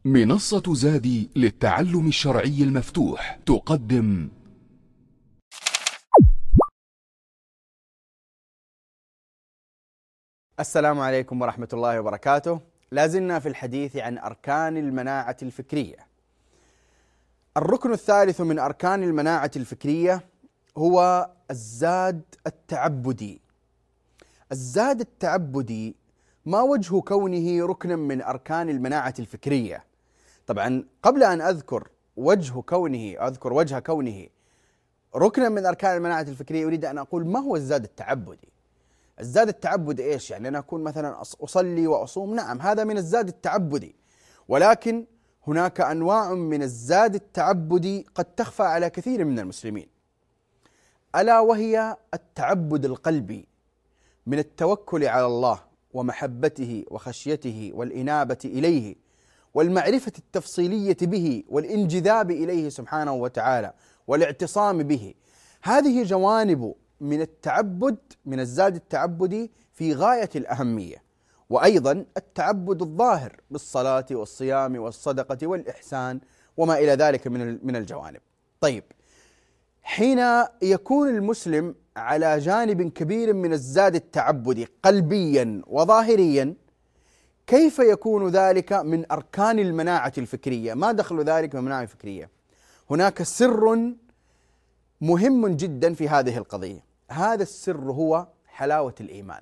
منصة زادي للتعلم الشرعي المفتوح تقدم السلام عليكم ورحمة الله وبركاته. لازلنا في الحديث عن أركان المناعة الفكرية. الركن الثالث من أركان المناعة الفكرية هو الزاد التعبدي. الزاد التعبدي ما وجه كونه ركنا من أركان المناعة الفكرية؟ طبعا قبل أن أذكر وجه كونه ركنا من أركان المناعة الفكرية أريد أن أقول ما هو الزاد التعبدي؟ الزاد التعبدي إيش؟ يعني أنا أكون مثلا أصلي وأصوم، نعم هذا من الزاد التعبدي، ولكن هناك أنواع من الزاد التعبدي قد تخفى على كثير من المسلمين، ألا وهي التعبد القلبي من التوكل على الله ومحبته وخشيته والإنابة إليه والمعرفة التفصيلية به والانجذاب إليه سبحانه وتعالى والاعتصام به. هذه جوانب من التعبد، من الزاد التعبدي في غاية الأهمية. وأيضا التعبد الظاهر بالصلاة والصيام والصدقة والإحسان وما إلى ذلك من الجوانب. طيب، حين يكون المسلم على جانب كبير من الزاد التعبدي قلبيا وظاهريا، كيف يكون ذلك من أركان المناعة الفكرية؟ ما دخل ذلك من المناعة الفكرية؟ هناك سر مهم جدا في هذه القضية. هذا السر هو حلاوة الإيمان.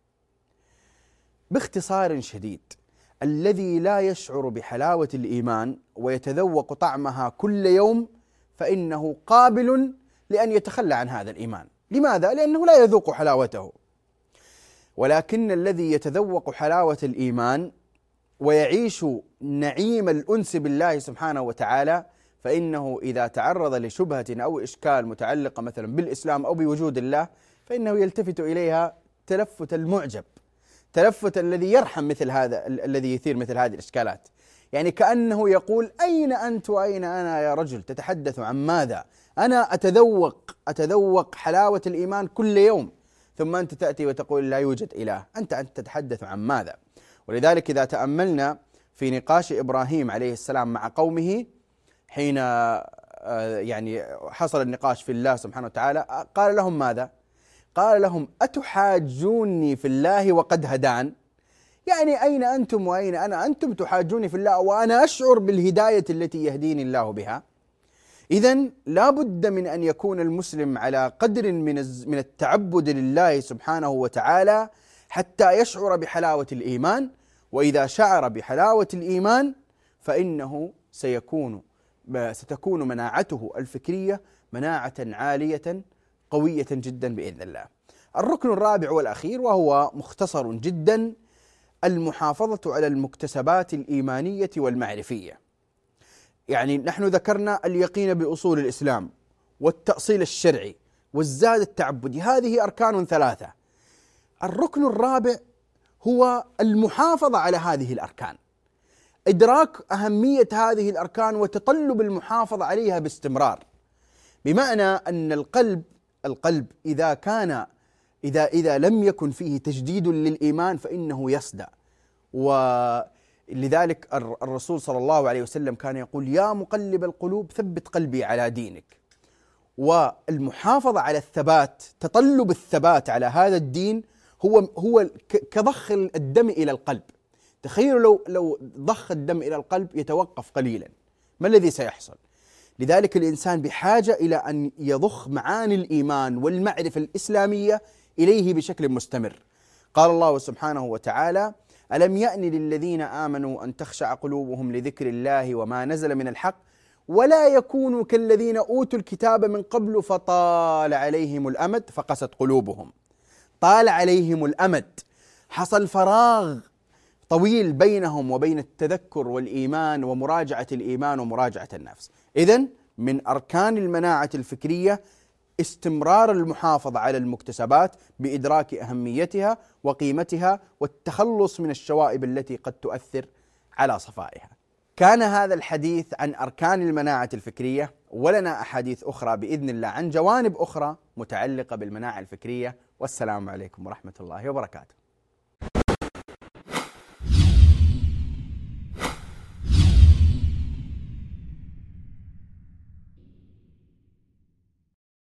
باختصار شديد، الذي لا يشعر بحلاوة الإيمان ويتذوق طعمها كل يوم فإنه قابل لأن يتخلى عن هذا الإيمان. لماذا؟ لأنه لا يذوق حلاوته. ولكن الذي يتذوق حلاوة الإيمان ويعيش نعيم الأنس بالله سبحانه وتعالى، فإنه إذا تعرض لشبهة أو إشكال متعلقة مثلا بالإسلام أو بوجود الله، فإنه يلتفت إليها تلفت المعجب، تلفت الذي يرحم مثل هذا، الذي يثير مثل هذه الإشكالات. يعني كأنه يقول: أين أنت وأين أنا يا رجل؟ تتحدث عن ماذا؟ أنا أتذوق حلاوة الإيمان كل يوم، ثم أنت تأتي وتقول لا يوجد إله. أنت تتحدث عن ماذا؟ ولذلك إذا تأملنا في نقاش إبراهيم عليه السلام مع قومه حين يعني حصل النقاش في الله سبحانه وتعالى، قال لهم ماذا؟ قال لهم: أتحاجوني في الله وقد هدان؟ يعني أين أنتم وأين أنا؟ أنتم تحاجوني في الله وأنا أشعر بالهداية التي يهديني الله بها. إذن لا بد من أن يكون المسلم على قدر من التعبد لله سبحانه وتعالى حتى يشعر بحلاوة الإيمان. وإذا شعر بحلاوة الإيمان فإنه ستكون مناعته الفكرية مناعة عالية قوية جدا بإذن الله. الركن الرابع والأخير وهو مختصر جدا: المحافظة على المكتسبات الإيمانية والمعرفية. يعني نحن ذكرنا اليقين بأصول الإسلام والتأصيل الشرعي والزاد التعبدي، هذه أركان ثلاثة. الركن الرابع هو المحافظة على هذه الأركان، إدراك أهمية هذه الأركان وتطلب المحافظة عليها باستمرار. بمعنى أن القلب إذا لم يكن فيه تجديد للإيمان فإنه يصدأ. ولذلك الرسول صلى الله عليه وسلم كان يقول: يا مقلب القلوب ثبت قلبي على دينك. والمحافظة على الثبات، تطلب الثبات على هذا الدين هو كضخ الدم إلى القلب. تخيلوا لو ضخ الدم إلى القلب يتوقف قليلا، ما الذي سيحصل؟ لذلك الإنسان بحاجة إلى أن يضخ معاني الإيمان والمعرفة الإسلامية إليه بشكل مستمر. قال الله سبحانه وتعالى: ألم يأن للذين آمنوا أن تخشع قلوبهم لذكر الله وما نزل من الحق ولا يكونوا كالذين أوتوا الكتاب من قبل فطال عليهم الأمد فقست قلوبهم. طال عليهم الأمد، حصل فراغ طويل بينهم وبين التذكر والإيمان ومراجعة الإيمان ومراجعة النفس. إذن من أركان المناعة الفكرية استمرار المحافظة على المكتسبات بإدراك أهميتها وقيمتها والتخلص من الشوائب التي قد تؤثر على صفائها. كان هذا الحديث عن أركان المناعة الفكرية، ولنا أحاديث أخرى بإذن الله عن جوانب أخرى متعلقة بالمناعة الفكرية. والسلام عليكم ورحمة الله وبركاته.